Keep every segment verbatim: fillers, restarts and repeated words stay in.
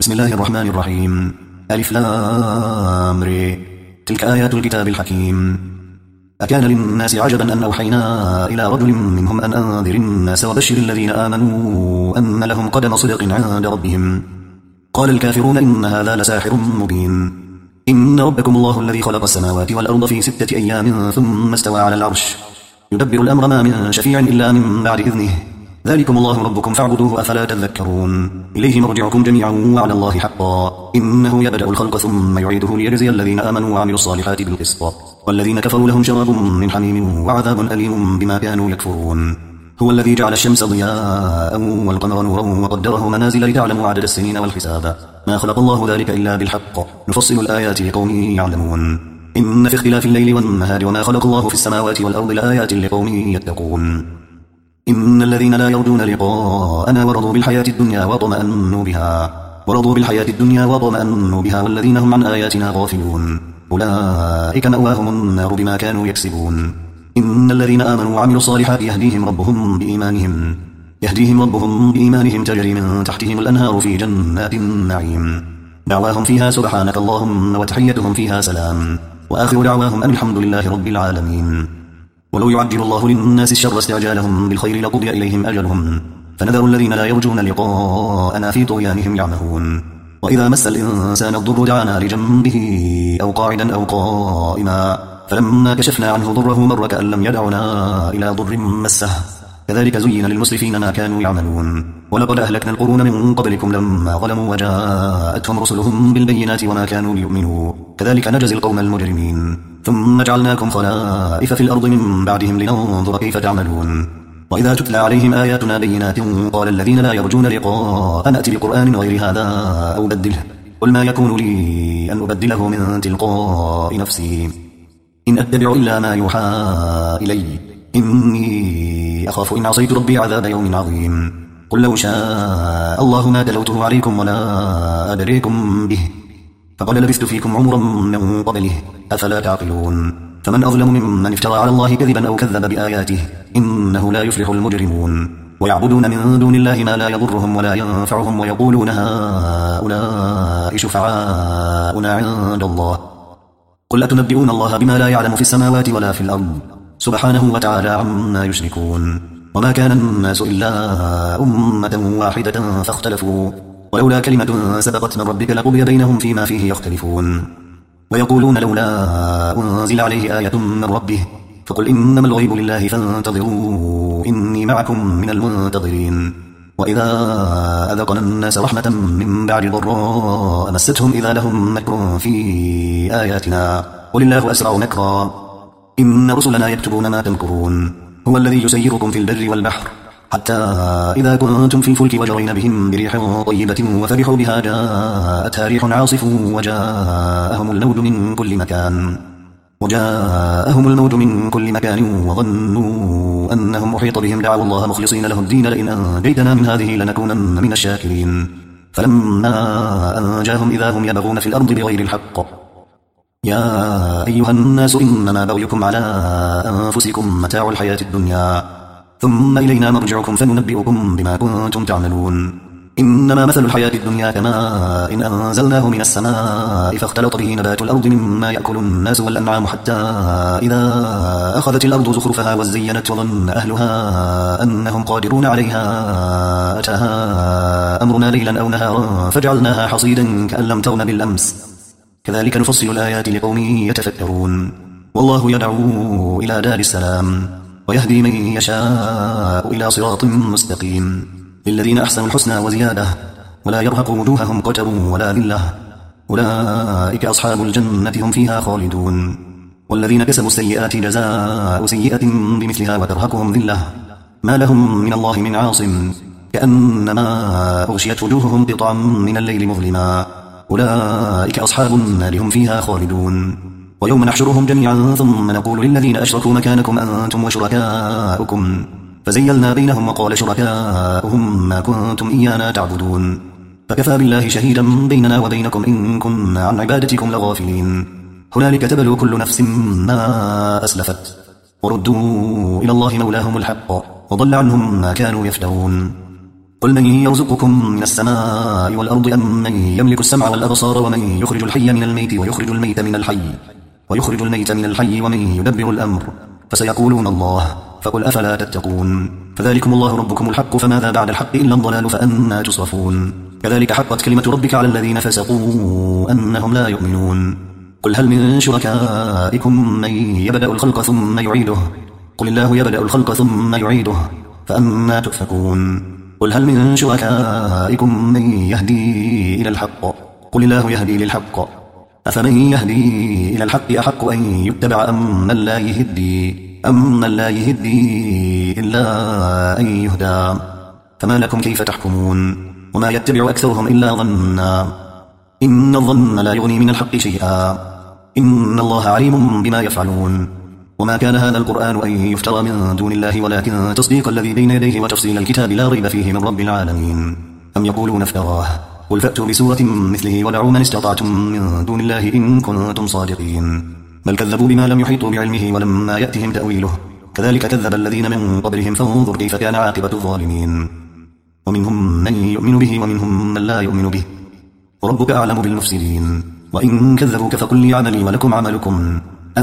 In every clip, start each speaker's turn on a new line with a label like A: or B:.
A: بسم الله الرحمن الرحيم. ألف لام ر. تلك آيات الكتاب الحكيم. أكان للناس عجبا أن أوحينا إلى رجل منهم أن أنذر الناس وبشر الذين آمنوا أن لهم قدم صدق عند ربهم. قال الكافرون إن هذا لساحر مبين. إن ربكم الله الذي خلق السماوات والأرض في ستة أيام ثم استوى على العرش يدبر الأمر ما من شفيع إلا من بعد إذنه. ذلكم الله ربكم فاعبدوه أفلا تذكرون. إليه مرجعكم جميعا وعلى الله حقا. إنه يبدأ الخلق ثم يعيده ليجزي الذين آمنوا وعملوا الصالحات بالقسط والذين كفروا لهم شراب من حميم وعذاب أليم بما كانوا يكفرون. هو الذي جعل الشمس ضياء والقمر نورا وقدره منازل لتعلموا عدد السنين والحساب ما خلق الله ذلك إلا بالحق نفصل الآيات لقوم يعلمون. إن في اختلاف الليل والنهار وما خلق الله في السماوات والأرض لآيات لقوم يتقون. إن الذين لا يرجون لقاءنا ورضوا بالحياة الدنيا واطمأنوا بها ورضوا بالحياة الدنيا واطمأنوا بها والذين هم عن آياتنا غافلون أولئك مأواهم النار بما كانوا يكسبون. إن الذين آمنوا وعملوا الصالحات يهديهم ربهم بإيمانهم يهديهم ربهم بإيمانهم تجري من تحتهم الأنهار في جنات النعيم دعواهم فيها سبحانك اللهم وتحيتهم فيها سلام وآخر دعواهم أن الحمد لله رب العالمين. ولو يعجل الله للناس الشر استعجالهم بالخير لقضي إليهم أجلهم فنذر الذين لا يرجون لقاءنا في طغيانهم يعمهون. وإذا مس الإنسان الضر دعانا لجنبه أو قاعدا أو قائما فلما كشفنا عنه ضره مر كأن لم يدعنا إلى ضر مسه كذلك زين للمسرفين ما كانوا يعملون. ولقد أهلكنا القرون من قبلكم لما ظلموا وجاءتهم رسلهم بالبينات وما كانوا ليؤمنوا كذلك نجزي القوم المجرمين. ثم جعلناكم خلائف في الأرض من بعدهم لننظر كيف تعملون. وإذا تتلى عليهم آياتنا بينات قال الذين لا يرجون لقاءنا ائت بقرآن غير هذا أو بدله قل ما يكون لي أن أبدله من تلقاء نفسي إن أتبع إلا ما يوحى إلي إني أخاف إن عصيت ربي عذاب يوم عظيم. قل لو شاء الله ما تلوته عليكم ولا أدريكم به فقد لبثت فيكم عمرا من قبله أفلا تعقلون. فمن أظلم ممن افترى على الله كذبا أو كذب بآياته إنه لا يفلح المجرمون. ويعبدون من دون الله ما لا يضرهم ولا ينفعهم ويقولون هؤلاء شفعاؤنا عند الله قل أتنبئون الله بما لا يعلم في السماوات ولا في الأرض سبحانه وتعالى عما يشركون. وما كان الناس إلا أمة واحدة فاختلفوا ولولا كلمة سبقت من ربك لقضي بينهم فيما فيه يختلفون. ويقولون لولا أنزل عليه آية من ربه فقل إنما الغيب لله فانتظروا إني معكم من المنتظرين. وإذا أذقنا الناس رحمة من بعد ضراء مستهم إذا لهم مكر في آياتنا قل الله أسرع مكرا إن رسلنا يكتبون ما تمكرون. هو الذي يسيركم في البر والبحر حتى إذا كنتم في الفلك وجرين بهم بريح طيبة وفرحوا بها جاءتها ريح عاصف وجاءهم الموج من كل مكان وجاءهم الموج من كل مكان وظنوا أنهم محيط بهم دعوا الله مخلصين له الدين لئن أنجيتنا من هذه لنكونن من الشاكرين. فلما أنجاهم إذا هم يبغون في الأرض بغير الحق يا أيها الناس إنما بغيكم على أنفسكم متاع الحياة الدنيا ثم إلينا مرجعكم فننبئكم بما كنتم تعملون. إنما مثل الحياة الدنيا كماء إن أنزلناه من السماء فاختلط به نبات الأرض مما يأكل الناس والأنعام حتى إذا أخذت الأرض زخرفها وزينت وظن أهلها أنهم قادرون عليها أتاها أمرنا ليلا أو نهارا فجعلناها حصيدا كأن لم تغن بالأمس كذلك نفصل الآيات لقوم يتفكرون. والله يدعو إلى دار السلام ويهدي من يشاء إلى صراط مستقيم. للذين أحسنوا الحسنى وزيادة ولا يرهق وجوههم قتر ولا ذلة أولئك أصحاب الجنة هم فيها خالدون. والذين كسبوا السيئات جزاء سيئة بمثلها وترهقهم ذلة ما لهم من الله من عاصم كأنما أغشيت وجوههم قطعا من الليل مظلما أولئك أصحاب النار هم فيها خالدون. ويوم نحشرهم جميعا ثم نقول للذين أشركوا مكانكم أنتم وشركاؤكم فزيلنا بينهم وقال شركاؤهم ما كنتم إيانا تعبدون فكفى بالله شهيدا بيننا وبينكم إن كنا عن عبادتكم لغافلين. هنالك تبلو كل نفس ما أسلفت وردوا إلى الله مولاهم الحق وضل عنهم ما كانوا يفترون. قل من يرزقكم من السماء والأرض أم من يملك السمع والأبصار ومن يخرج الحي من الميت ويخرج الميت من الحي ويخرج الميت من الحي ومن يدبر الأمر فسيقولون الله فقل أفلا تتقون فذلكم الله ربكم الحق فماذا بعد الحق إلا الضلال فأنى تصرفون كذلك حقت كلمة ربك على الذين فسقوا أنهم لا يؤمنون قل هل من شركائكم من يبدأ الخلق ثم يعيده قل الله يبدأ الخلق ثم يعيده فأنى تؤفكون قل هل من شركائكم من يهدي إلى الحق قل الله يهدي للحق أفمن يهدي إلى الحق أحق أن يتبع أم من لا يهدي أم من لا يهدي إلا أن يهدى فما لكم كيف تحكمون وما يتبع أكثرهم إلا ظنا إن الظن لا يغني من الحق شيئا إن الله عليم بما يفعلون وما كان هذا القرآن أن يفترى من دون الله ولكن تصديق الذي بين يديه وتفصيل الكتاب لا ريب فيه من رب العالمين أم يقولون افتراه قل فأتوا بسورة مثله ودعوا من استطعتم من دون الله إن كنتم صادقين بل كذبوا بما لم يحيطوا بعلمه ولما يأتهم تأويله كذلك كذب الذين من قبلهم فانظر كيف كان عاقبة الظالمين ومنهم من يؤمن به ومنهم من لا يؤمن به وربك أعلم بالمفسدين وإن كذبوك فقل لي عملي ولكم عملكم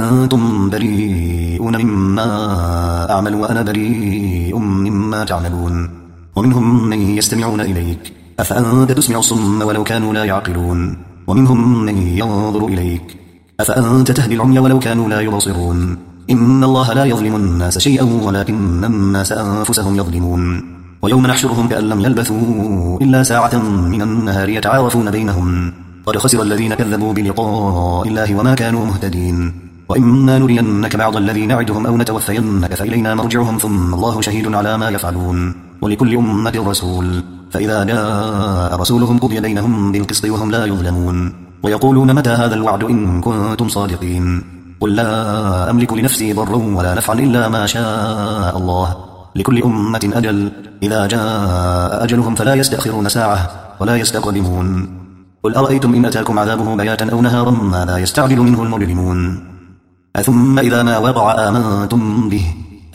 A: أنتم بريئون مما أعمل وأنا بريء مما تعملون ومنهم من يستمعون إليك أفأنت تسمع الصم ولو كانوا لا يعقلون ومنهم من ينظر إليك أفأنت تهدي العمي ولو كانوا لا يبصرون إن الله لا يظلم الناس شيئا ولكن الناس أنفسهم يظلمون ويوم نحشرهم كأن لم يلبثوا إلا ساعة من النهار يتعارفون بينهم قد خسر الذين كذبوا بلقاء الله وما كانوا مهتدين وإما نرينك بعض الذي نعدهم أو نتوفينك فإلينا مرجعهم ثم الله شهيد على ما يفعلون ولكل أمة رسول فإذا جاء رسولهم قضي بينهم بالقسط وهم لا يظلمون ويقولون متى هذا الوعد إن كنتم صادقين قل لا أملك لنفسي ضرا ولا نفعا إلا ما شاء الله لكل أمة أجل إذا جاء أجلهم فلا يستأخرون ساعة ولا يستقدمون قل أرأيتم إن أتاكم عذابه بياتا أو نهارا ماذا يستعجل منه المجرمون أثم إذا ما وقع آمنتم به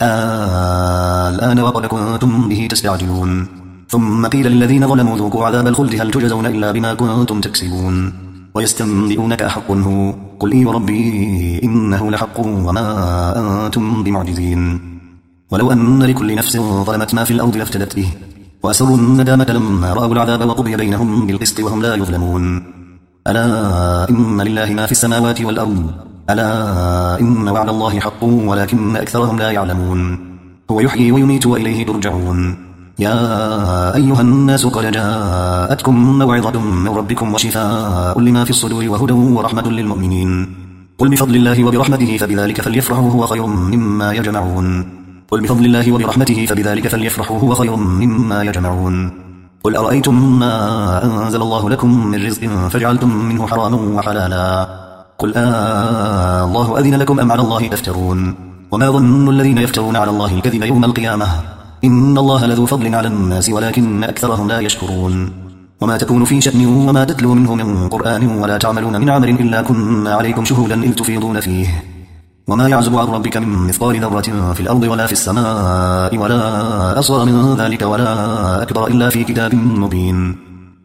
A: الآن وقد كنتم به تستعجلون ثم قيل للذين ظلموا ذوقوا عذاب الخلد هل تجزون إلا بما كنتم تكسبون ويستنبئونك أحق هو قل إي وربي إنه لحق وما أنتم بمعجزين ولو أن لكل نفس ظلمت ما في الأرض لافتدت به وأسروا الندامة لما رأوا العذاب وقضي بينهم بالقسط وهم لا يظلمون ألا إن لله ما في السماوات والأرض ألا إن وعد الله حق ولكن أكثرهم لا يعلمون هو يحيي ويميت وإليه ترجعون يا أيها الناس قد جاءتكم موعظة من ربكم وشفاء لما في الصدور وهدى ورحمة للمؤمنين قل بفضل الله وبرحمته فبذلك فليفرحوا هو خير مما يجمعون قل بفضل الله وبرحمته فبذلك فليفرحوا هو خير مما يجمعون قل أرأيتم ما أنزل الله لكم من رزق فجعلتم منه حراما وحلالا قل آه الله أذن لكم أم على الله تفترون وما ظن الذين يفترون على الله الكذب يوم القيامة إن الله لذو فضل على الناس ولكن أكثرهم لا يشكرون وما تكون في شأن وما تتلو منه من قرآن ولا تعملون من عمل إلا كنا عليكم شهودا إذ تفيضون فيه وما يعزب عن ربك من مثقال ذرة في الأرض ولا في السماء ولا أصغر من ذلك ولا أكبر إلا في كتاب مبين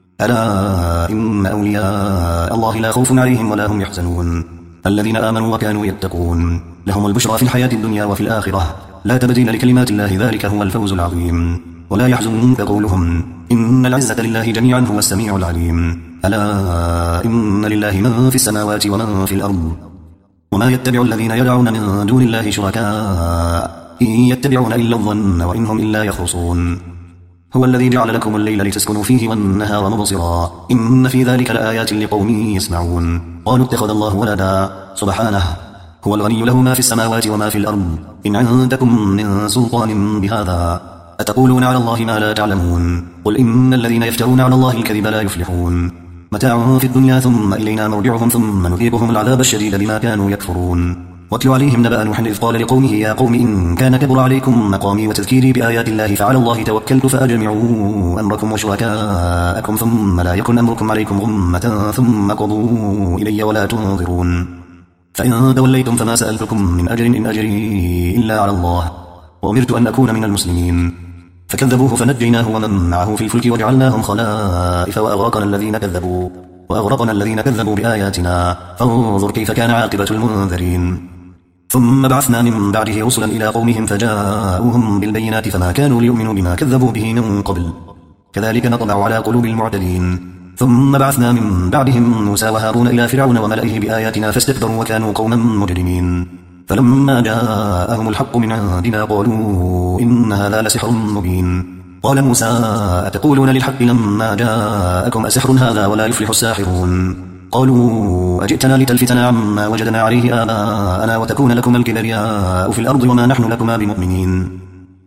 A: ألا إن أولياء الله لا خوف عليهم ولا هم يحزنون الذين آمنوا وكانوا يتقون لهم البشرى في الحياة الدنيا وفي الآخرة لا تبديل لكلمات الله ذلك هو الفوز العظيم ولا يحزنك قولهم إن العزة لله جميعا هو السميع العليم ألا إن لله من في السماوات ومن في الأرض وما يتبع الذين يدعون من دون الله شركاء إن يتبعون إلا الظن وإن هم إلا يخرصون هو الذي جعل لكم الليل لتسكنوا فيه والنهار مبصرا إن في ذلك لآيات لقوم يسمعون قالوا اتخذ الله ولدا سبحانه هو الغني له ما في السماوات وما في الأرض إن عندكم من سلطان بهذا أتقولون على الله ما لا تعلمون قل إن الذين يفترون على الله الكذب لا يفلحون متاع في الدنيا ثم إلينا مرجعهم ثم نذيقهم العذاب الشديد بما كانوا يكفرون واتل عليهم نبأ نوح إذ قال لقومه يا قوم إن كان كبر عليكم مقامي وتذكيري بآيات الله فعلى الله توكلت فأجمعوا أمركم وشركاءكم ثم لا يكن أمركم عليكم غمة ثم قضوا إلي ولا تنظرون فإن توليتم فما سألتكم من أجر إن أجري إلا على الله وأمرت أن أكون من المسلمين فكذبوه فنجيناه ومن معه في الفلك وجعلناهم خلائف وأغرقنا الذين كذبوا وأغرقنا الذين كذبوا بآياتنا فانظر كيف كان عاقبة المنذرين. ثم بعثنا من بعده رسلا إلى قومهم فجاءوهم بالبينات فما كانوا ليؤمنوا بما كذبوا به من قبل كذلك نطبع على قلوب المعتدين. ثم بعثنا من بعدهم موسى وهارون إلى فرعون وملئه بآياتنا فاستكبروا وكانوا قوما مجرمين. فلما جاءهم الحق من عندنا قالوا إن هذا لسحر مبين. قال موسى أتقولون للحق لما جاءكم أسحر هذا ولا يفلح الساحرون. قالوا أجئتنا لتلفتنا عما وجدنا عليه آباءنا وتكون لكما الكبرياء في الأرض وما نحن لكما بمؤمنين.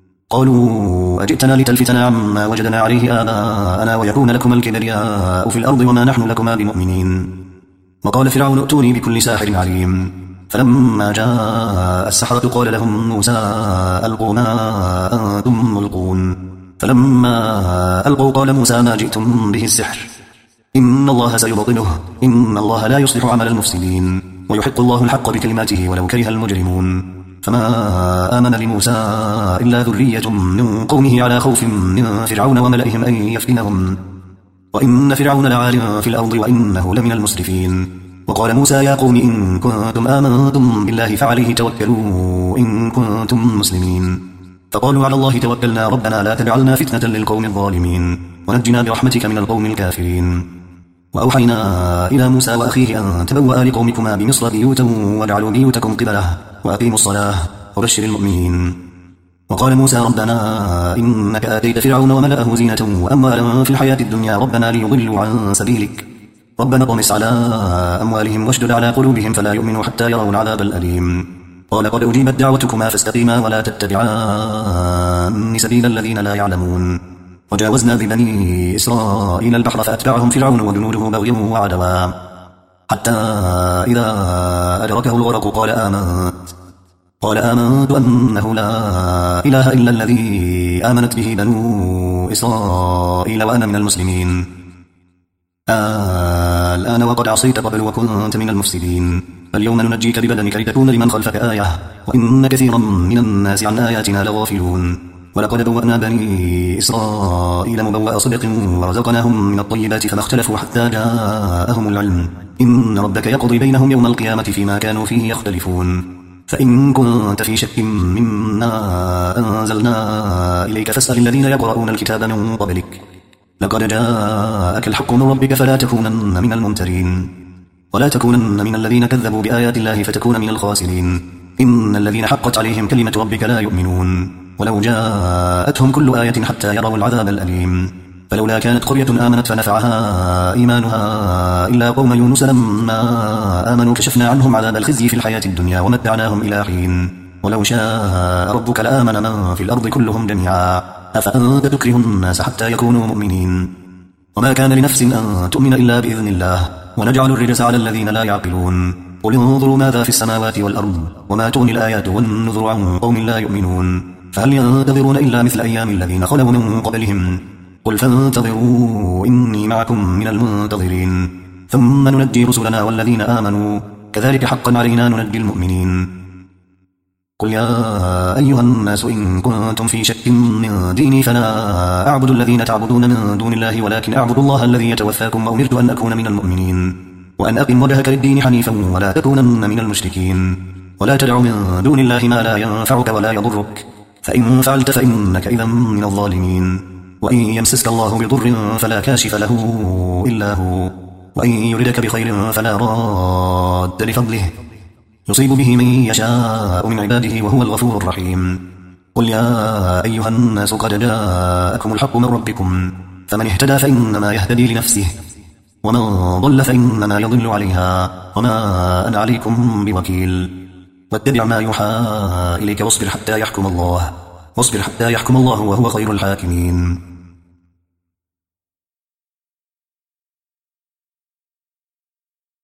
A: قالوا أجئتنا لتلفتنا عما وجدنا عليه آباءنا ويكون لكما الكبرياء في الأرض وما نحن لكما بمؤمنين. وقال فرعون ائتوني بكل ساحر عليم. فلما جاء السحرة قال لهم موسى ألقوا ما أنتم ملقون. فلما ألقوا قال موسى ما جئتم به السحر إن الله سيبطله إن الله لا يصلح عمل المفسدين ويحق الله الحق بكلماته ولو كره المجرمون. فما آمن لموسى إلا ذرية من قومه على خوف من فرعون وملئهم أن يفتنهم وإن فرعون لعال في الأرض وإنه لمن المسرفين. وقال موسى يا قوم إن كنتم آمنتم بالله فعليه توكلوا إن كنتم مسلمين. فقالوا على الله توكلنا ربنا لا تجعلنا فتنة للقوم الظالمين ونجنا برحمتك من القوم الكافرين. وأوحينا إلى موسى وأخيه أن تبوأ لقومكما بمصر بيوتا واجعلوا بيوتكم قبلة وأقيموا الصلاة وبشر المؤمنين. وقال موسى ربنا إنك آتيت فرعون وملأه زينة وأموالا في الحياة الدنيا ربنا ليضلوا عن سبيلك ربنا طمس على أموالهم واشدد على قلوبهم فلا يؤمنوا حتى يروا العذاب الأليم. قال قد أجيبت دعوتكما فاستقيما ولا تتبعان سبيل الذين لا يعلمون. وجاوزنا ببني إسرائيل البحر فأتبعهم فرعون وجنوده بغيا وعدوا حتى إذا أدركه الغرق قال آمنت قال آمنت أنه لا إله إلا الذي آمنت به بنو إسرائيل وأنا من المسلمين. آه الآن وقد عصيت قبل وكنت من المفسدين فاليوم ننجيك ببدنك لتكون لمن خلفك آية وإن كثيرا من الناس عن آياتنا لغافلون. ولقد بوأنا بني إسرائيل مبوأ صدق ورزقناهم من الطيبات فما اختلفوا حتى جاءهم العلم إن ربك يقضي بينهم يوم القيامة فيما كانوا فيه يختلفون. فإن كنت في شك مما أنزلنا إليك فاسأل الذين يقرؤون الكتاب من قبلك لقد جاءك الحق من ربك فلا تكونن من الممترين ولا تكونن من الذين كذبوا بآيات الله فتكون من الخاسرين. إن الذين حقت عليهم كلمة ربك لا يؤمنون ولو جاءتهم كل آية حتى يروا العذاب الأليم. فلولا كانت قرية آمنت فنفعها إيمانها إلا قوم يونس لما آمنوا كشفنا عنهم عذاب الخزي في الحياة الدنيا ومتعناهم إلى حين. ولو شاء ربك لآمن من في الأرض كلهم جميعا أفأنت تكره الناس حتى يكونوا مؤمنين. وما كان لنفس أن تؤمن إلا بإذن الله ونجعل الرجس على الذين لا يعقلون. قل انظروا ماذا في السماوات والأرض وما تغني الآيات والنذر عن قوم لا يؤمنون فهل ينتظرون إلا مثل أيام الذين خلوا من قبلهم قل فانتظروا إني معكم من المنتظرين ثم ننجي رسلنا والذين آمنوا كذلك حقا علينا ننجي المؤمنين. قل يا أيها الناس إن كنتم في شك من ديني فلا أعبد الذين تعبدون من دون الله ولكن أعبد الله الذي يتوفاكم وأمرت أن أكون من المؤمنين وأن أقم وجهك للدين حنيفا ولا تكونن من المشركين ولا تدع من دون الله ما لا ينفعك ولا يضرك فإن فعلت فإنك إذا من الظالمين. وإن يمسسك الله بضر فلا كاشف له إلا هو وإن يردك بخير فلا راد لفضله يصيب به من يشاء من عباده وهو الغفور الرحيم. قل يا أيها الناس قد جاءكم الحق من ربكم فمن اهتدى فإنما يهتدي لنفسه ومن ضل فإنما يضل عليها وما أنا عليكم بوكيل. واتبع ما يوحى إليك واصبر حتى يحكم الله واصبر حتى يحكم الله وهو خير الحاكمين.